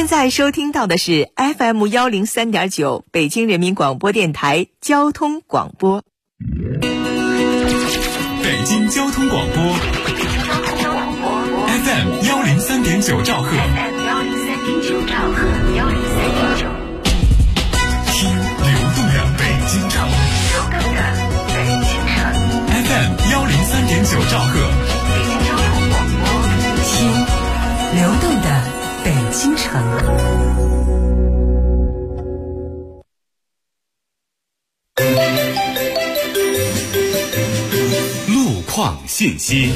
现在收听到的是 FM103.9 北京人民广播电台交通广播。 北京交通广播 FM103.9 兆赫，听流动的北京城FM103.9 兆赫， 听流动的北京城。 路况信息。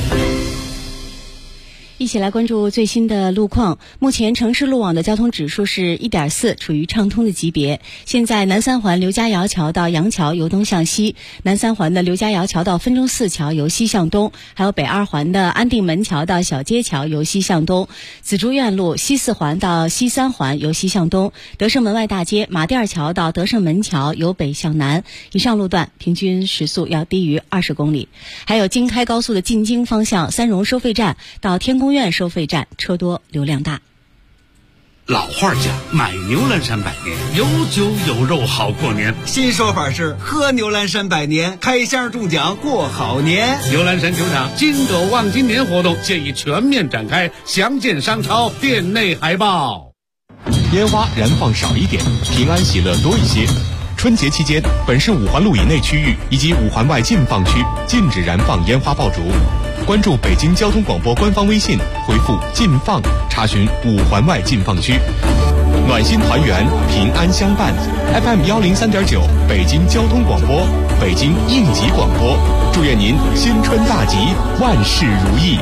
一起来关注最新的路况。目前城市路网的交通指数是 1.4， 处于畅通的级别。现在南三环刘家窑桥到杨桥由东向西，南三环的刘家窑桥到分钟寺桥由西向东，还有北二环的安定门桥到小街桥由西向东，紫竹院路西四环到西三环由西向东，德胜门外大街马甸桥到德胜门桥由北向南，以上路段平均时速要低于20公里。还有京开高速的进京方向三荣收费站到天宫院收费站车多流量大。 老话讲，买牛栏山百年，有酒有肉好过年。 新说法是喝牛栏山百年，开箱中奖过好年。 牛栏山球场金斗望今年活动现已全面展开，详见商超店内海报。 烟花燃放少一点，平安喜乐多一些。春节期间，本市5环路以内区域以及5环外禁放区禁止燃放烟花爆竹。关注北京交通广播官方微信，回复禁放查询5环外禁放区。暖心团圆，平安相伴。 FM103.9 北京交通广播，北京应急广播，祝愿您新春大吉，万事如意。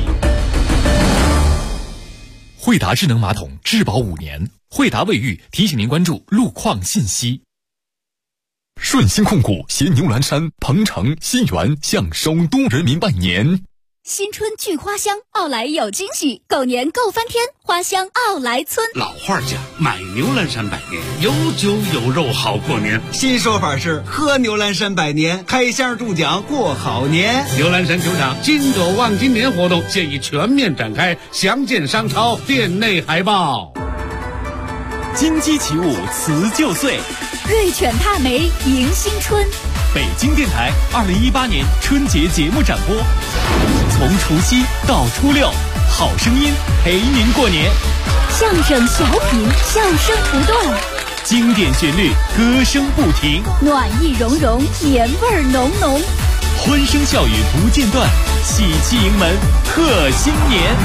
惠达智能马桶质保5年，惠达卫浴提醒您关注路况信息。顺鑫控股携牛栏山、鹏城、新源向首都人民拜年。 新春聚花香，奥莱有惊喜，狗年够翻天，花香奥莱村。 老话讲，买牛栏山百年，有酒有肉好过年。 新说法是喝牛栏山百年，开箱中奖过好年。 牛栏山球场金斗望今年活动现已全面展开，详见商超店内海报。 金鸡起舞辞旧岁， 瑞犬踏梅迎新春。 北京电台2018年春节节目展播，从除夕到初六，好声音陪您过年。 相声小品，笑声不断， 经典旋律，歌声不停， 暖意融融，年味浓浓， 欢声笑语不间断，喜气迎门贺新年。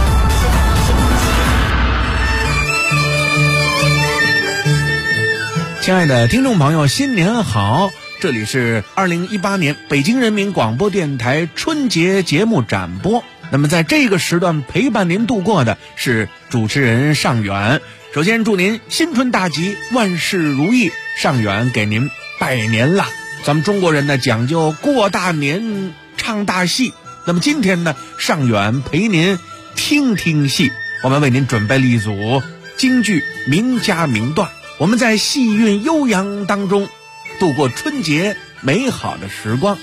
亲爱的听众朋友，新年好！这里是2018年北京人民广播电台春节节目展播。那么在这个时段陪伴您度过的是主持人尚远。首先祝您新春大吉，万事如意。尚远给您拜年啦！咱们中国人呢讲究过大年唱大戏，那么今天呢，尚远陪您听听戏。我们为您准备了一组京剧名家名段，我们在戏韵悠扬当中度过春节美好的时光。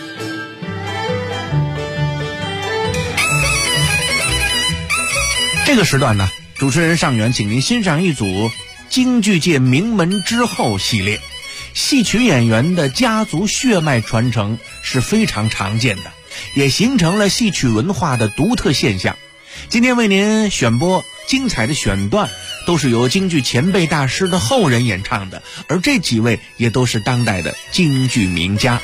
这个时段呢，主持人尚远请您欣赏一组京剧界名门之后系列。戏曲演员的家族血脉传承是非常常见的，也形成了戏曲文化的独特现象。今天为您选播精彩的选段，都是由京剧前辈大师的后人演唱的，而这几位也都是当代的京剧名家。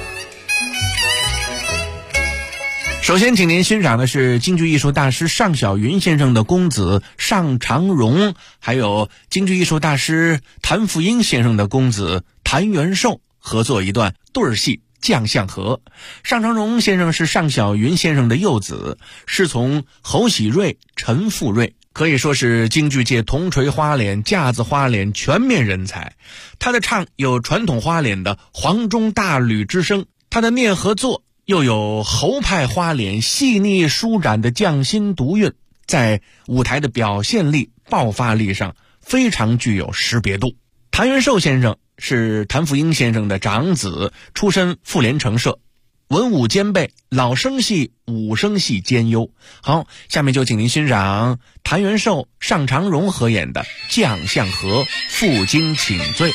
首先请您欣赏的是京剧艺术大师尚小云先生的公子尚长荣，还有京剧艺术大师谭富英先生的公子谭元寿合作一段对儿戏将相和。尚长荣先生是尚小云先生的幼子，师从侯喜瑞、陈富瑞，可以说是京剧界铜锤花脸、架子花脸全面人才。他的唱有传统花脸的黄钟大吕之声，他的念和作又有侯派花脸细腻舒展的匠心独韵，在舞台的表现力、爆发力上非常具有识别度。谭元寿先生是谭富英先生的长子，出身妇联城社。 文武兼备，老生戏、武生戏兼优。好，下面就请您欣赏谭元寿、尚长荣合演的《将相和》负荆请罪。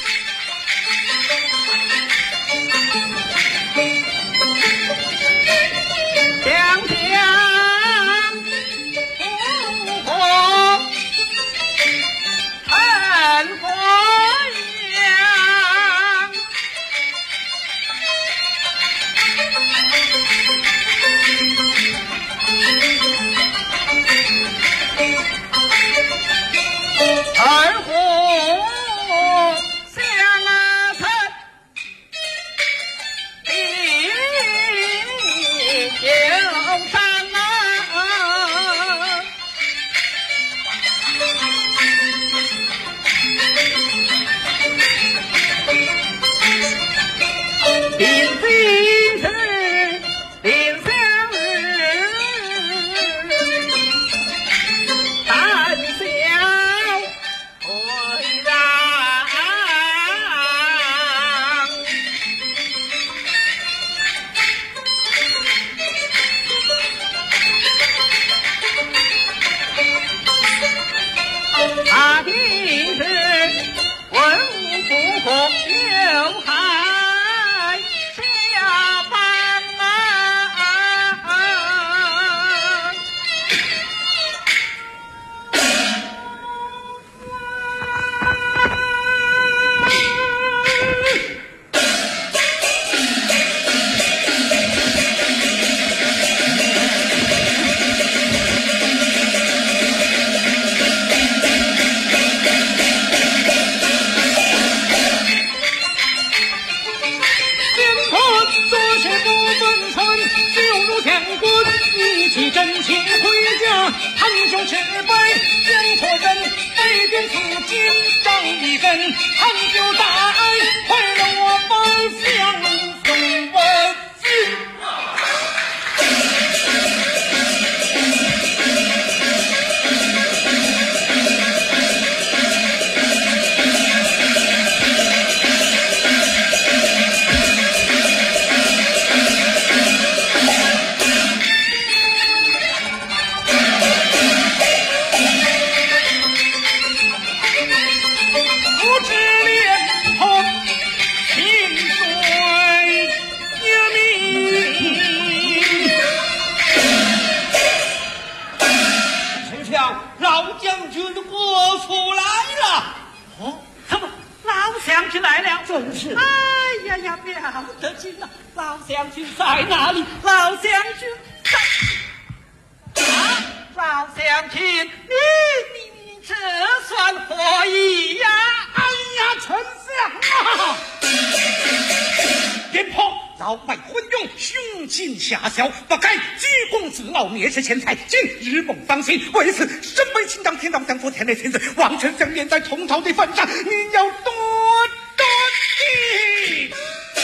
为此，身为亲当天道将做天雷天子，王臣相念在重朝的份上，您要多多记。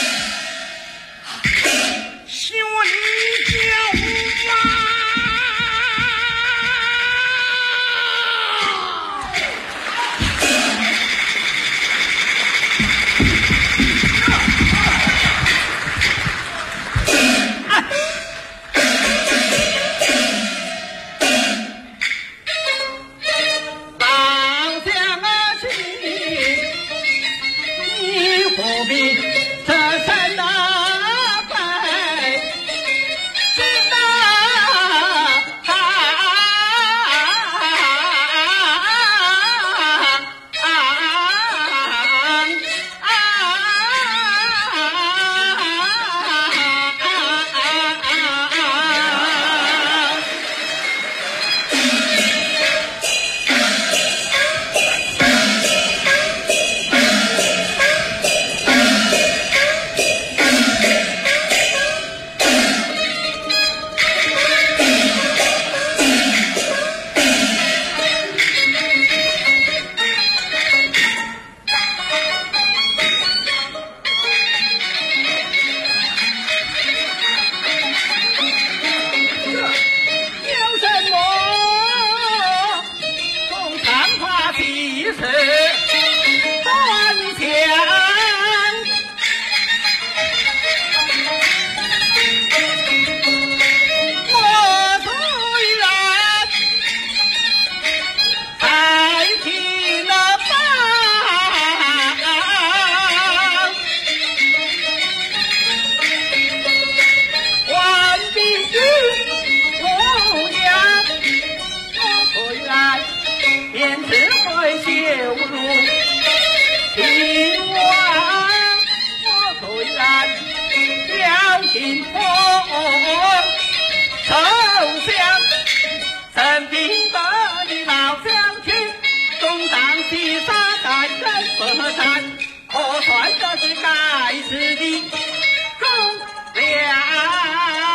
宣教啊！ 山，可算这是该死的忠良。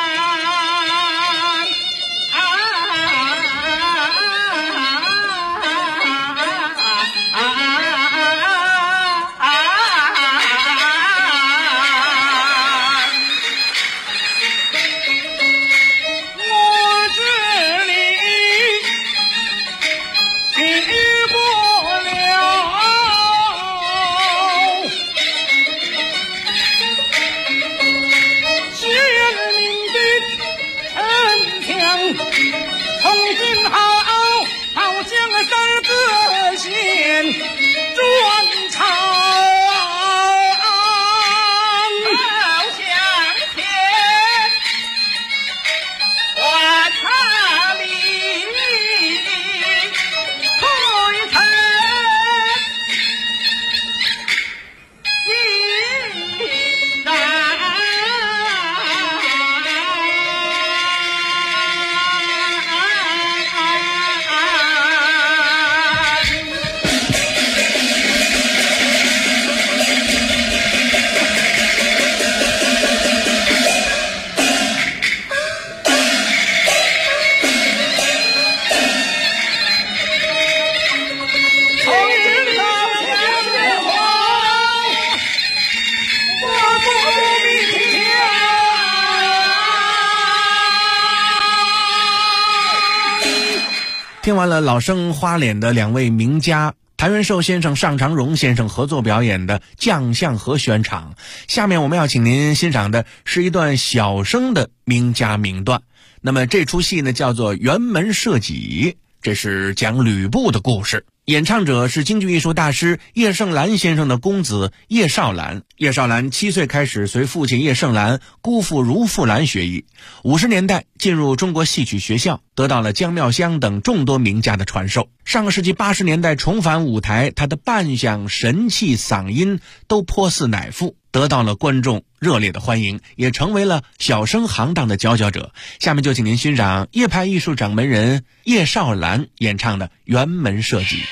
听完了老生花脸的两位名家谭元寿先生、尚长荣先生合作表演的将相和选场，下面我们要请您欣赏的是一段小生的名家名段。那么这出戏呢叫做辕门射戟，这是讲吕布的故事。演唱者是京剧艺术大师叶盛兰先生的公子叶绍兰。叶绍兰7岁开始随父亲叶盛兰、姑父茹富兰学艺，50年代进入中国戏曲学校，得到了姜妙香等众多名家的传授。上个世纪80年代重返舞台，他的扮相、神气、嗓音都颇似乃父，得到了观众热烈的欢迎，也成为了小生行当的佼佼者。下面就请您欣赏叶派艺术掌门人叶绍兰演唱的辕门射戟。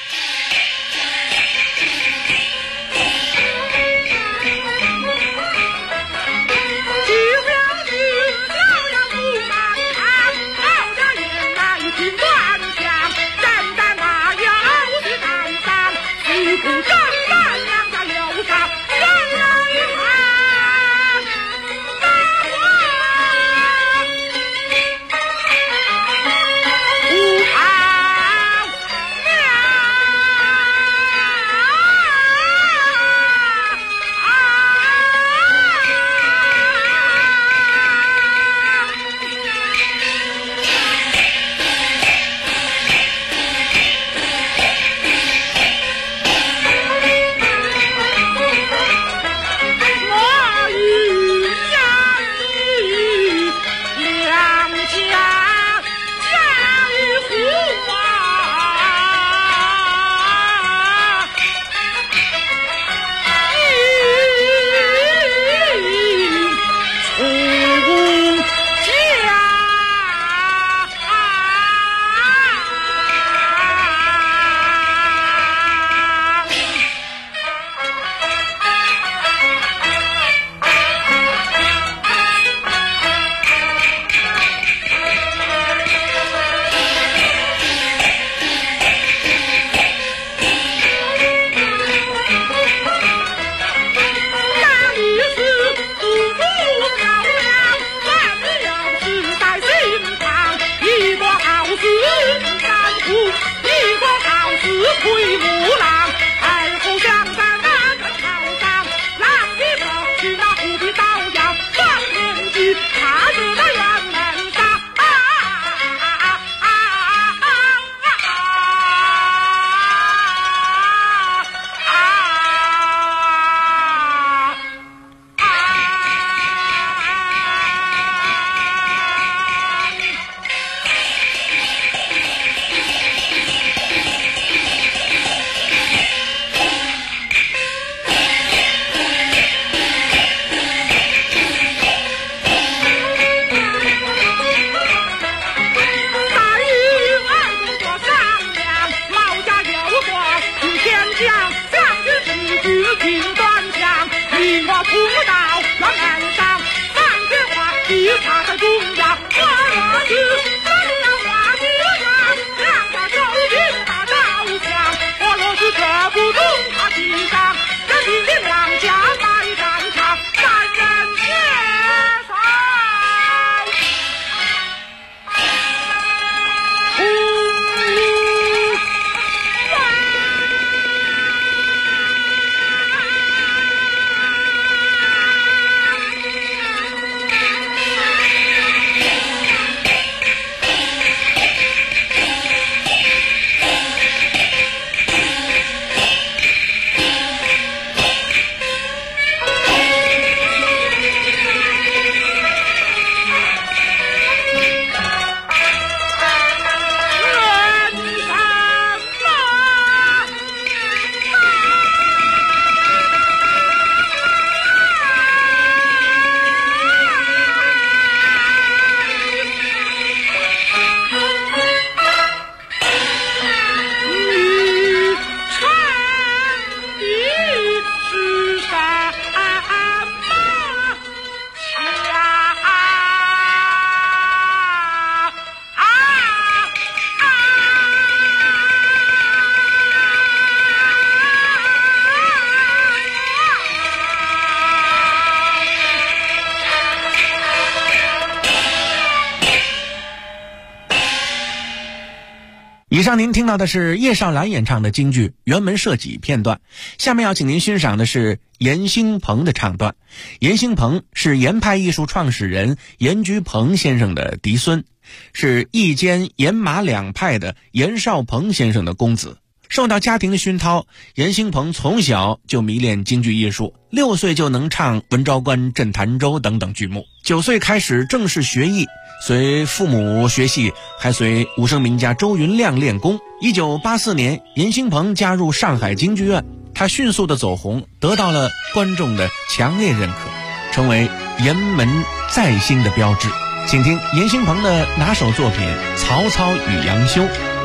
上您听到的是叶绍兰演唱的京剧辕门射戟片段，下面要请您欣赏的是严兴鹏的唱段。严兴鹏是严派艺术创始人严居鹏先生的嫡孙，是义监严马两派的严少鹏先生的公子。受到家庭的熏陶，严兴鹏从小就迷恋京剧艺术，6岁就能唱《文昭关镇潭州》等等剧目，9岁开始正式学艺，随父母学戏，还随武生名家周云亮练功。1984年，严兴鹏加入上海京剧院，他迅速的走红，得到了观众的强烈认可，成为严门再兴的标志。请听严兴鹏的拿手作品《曹操与杨修》。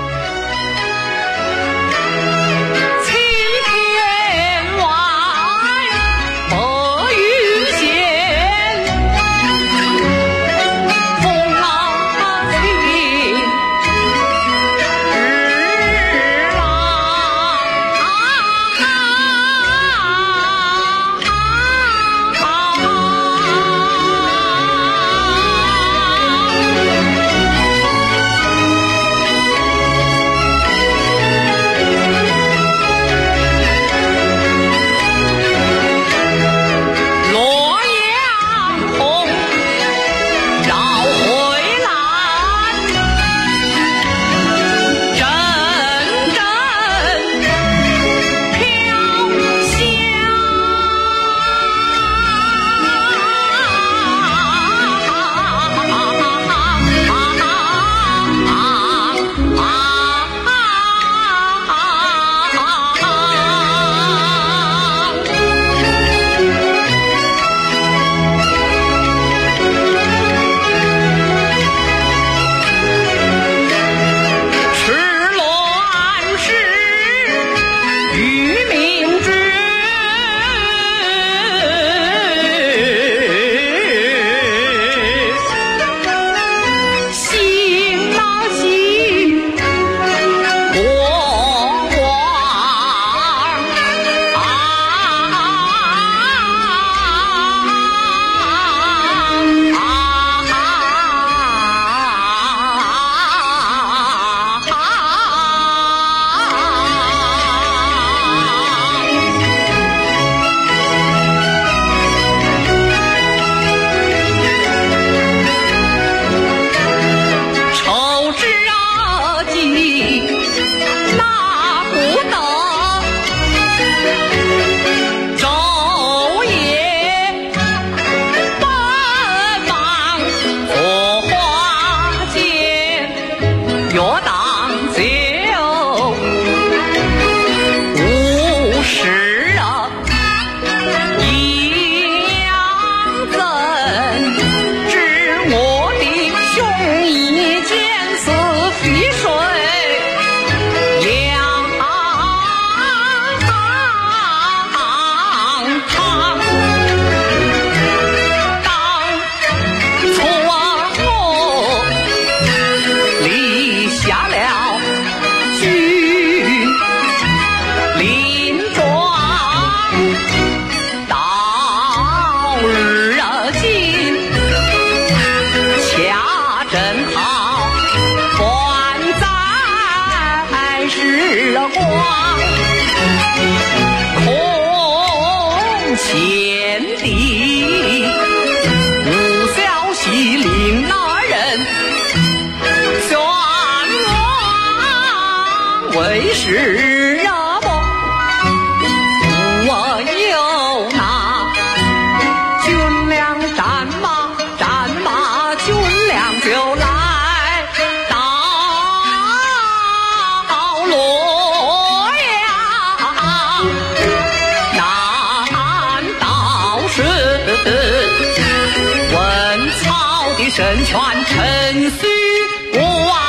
神权陈须王。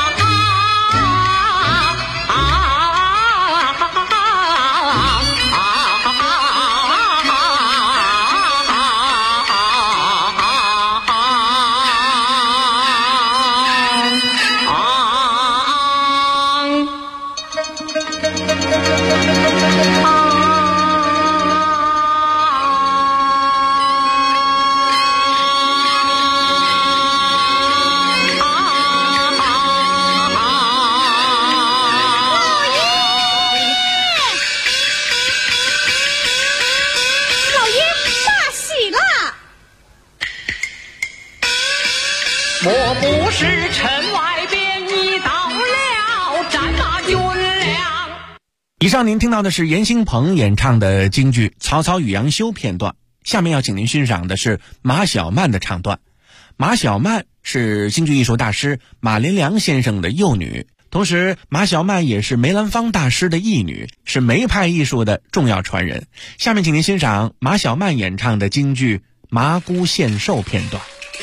我不是城外边一到了战马军粮。 以上您听到的是严兴鹏演唱的京剧《曹操与杨修》片段，下面要请您欣赏的是马小曼的唱段。马小曼是京剧艺术大师马连良先生的幼女，同时马小曼也是梅兰芳大师的义女，是梅派艺术的重要传人。下面请您欣赏马小曼演唱的京剧《麻姑献寿》片段。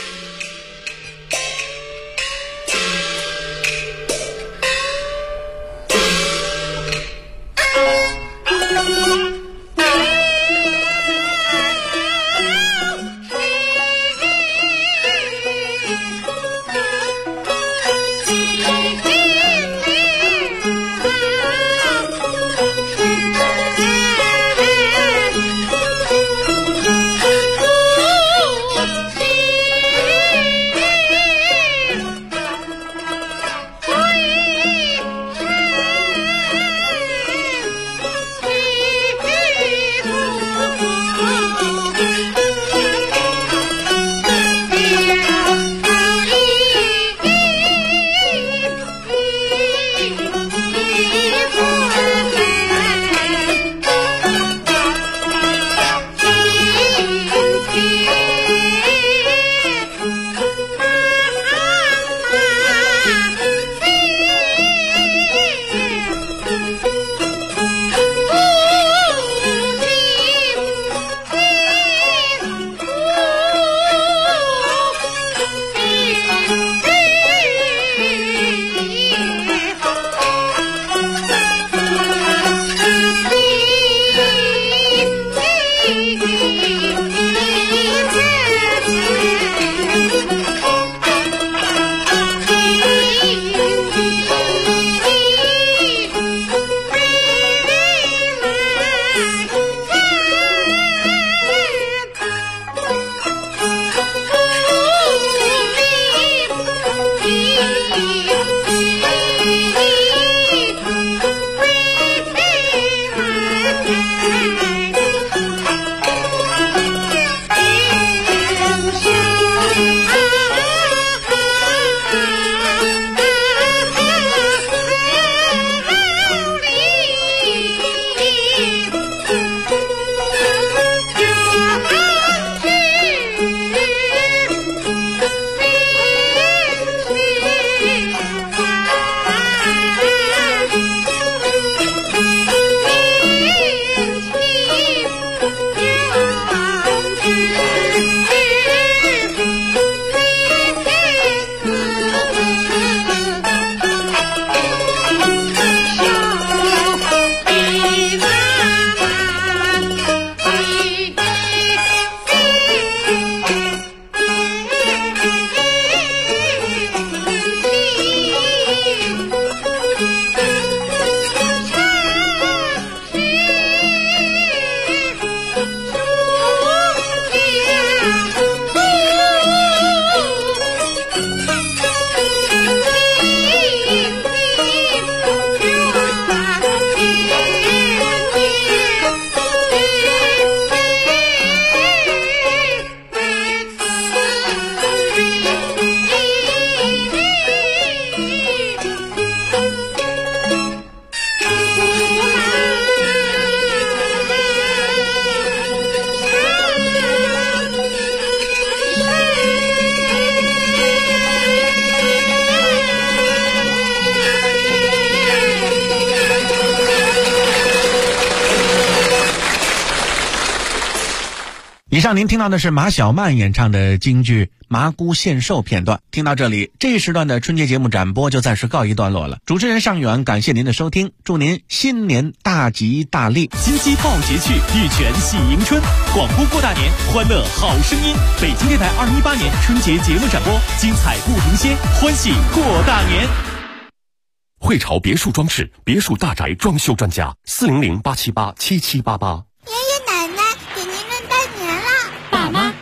以上您听到的是马小曼演唱的京剧《麻姑献寿》片段。听到这里，这一时段的春节节目展播就暂时告一段落了。主持人尚远，感谢您的收听，祝您新年大吉大利。 金鸡报捷去，玉泉喜迎春。广播过大年，欢乐好声音。北京电台2018年春节节目展播，精彩不停歇，欢喜过大年。 汇潮别墅装饰，别墅大宅装修专家，400-878-7788。 爷爷奶奶，给您论拜年了。 爸妈，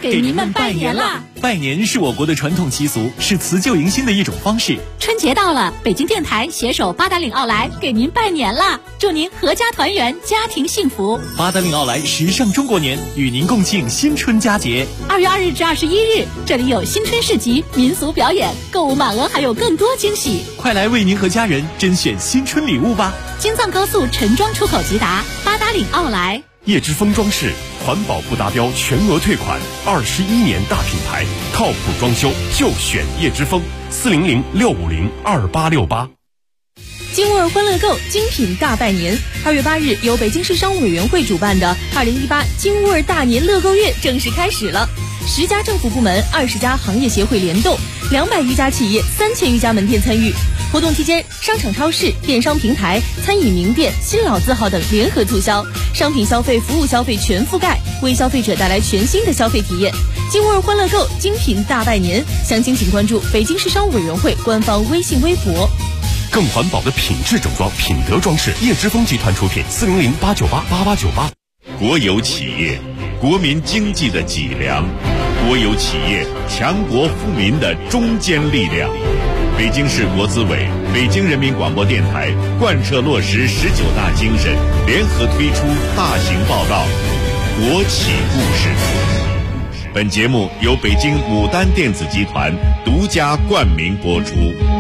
给您们拜年啦！ 拜年是我国的传统习俗，是辞旧迎新的一种方式。 春节到了，北京电台携手八达岭奥莱给您拜年啦！祝您阖家团圆，家庭幸福。 八达岭奥莱时尚中国年，与您共庆新春佳节。 2月2日至21日，这里有新春市集、民俗表演，购物满额还有更多惊喜。 快来为您和家人甄选新春礼物吧！ 京藏高速陈庄出口直达，八达岭奥莱。 叶之峰装饰环保不达标全额退款，21年大品牌，靠谱装修就选叶之峰，400-650-2868。 金沃尔欢乐购精品大拜年，2月8日由北京市商务委员会主办的2018金沃尔大年乐购月正式开始了。10家政府部门、20家行业协会联动，200余家企业、3000余家门店参与。活动期间，商场、超市、电商平台、餐饮名店、新老字号等联合促销，商品消费、服务消费全覆盖，为消费者带来全新的消费体验。金沃尔欢乐购精品大拜年，详情请关注北京市商务委员会官方微信微博。 更环保的品质整装，品德装饰，叶之峰集团出品，400-898-8898。 国有企业，国民经济的脊梁；国有企业，强国富民的中坚力量。北京市国资委、北京人民广播电台贯彻落实19大精神，联合推出大型报道《国企故事》。本节目由北京牡丹电子集团独家冠名播出。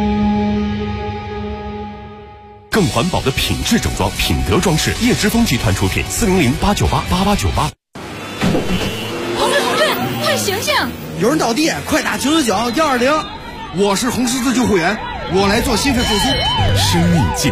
更环保的品质整装，品德装饰，叶之峰集团出品，400-898-8898。 同志，快醒醒！ 有人倒地，快打999-120。 我是红十字救护员，我来做心肺复苏。 生命健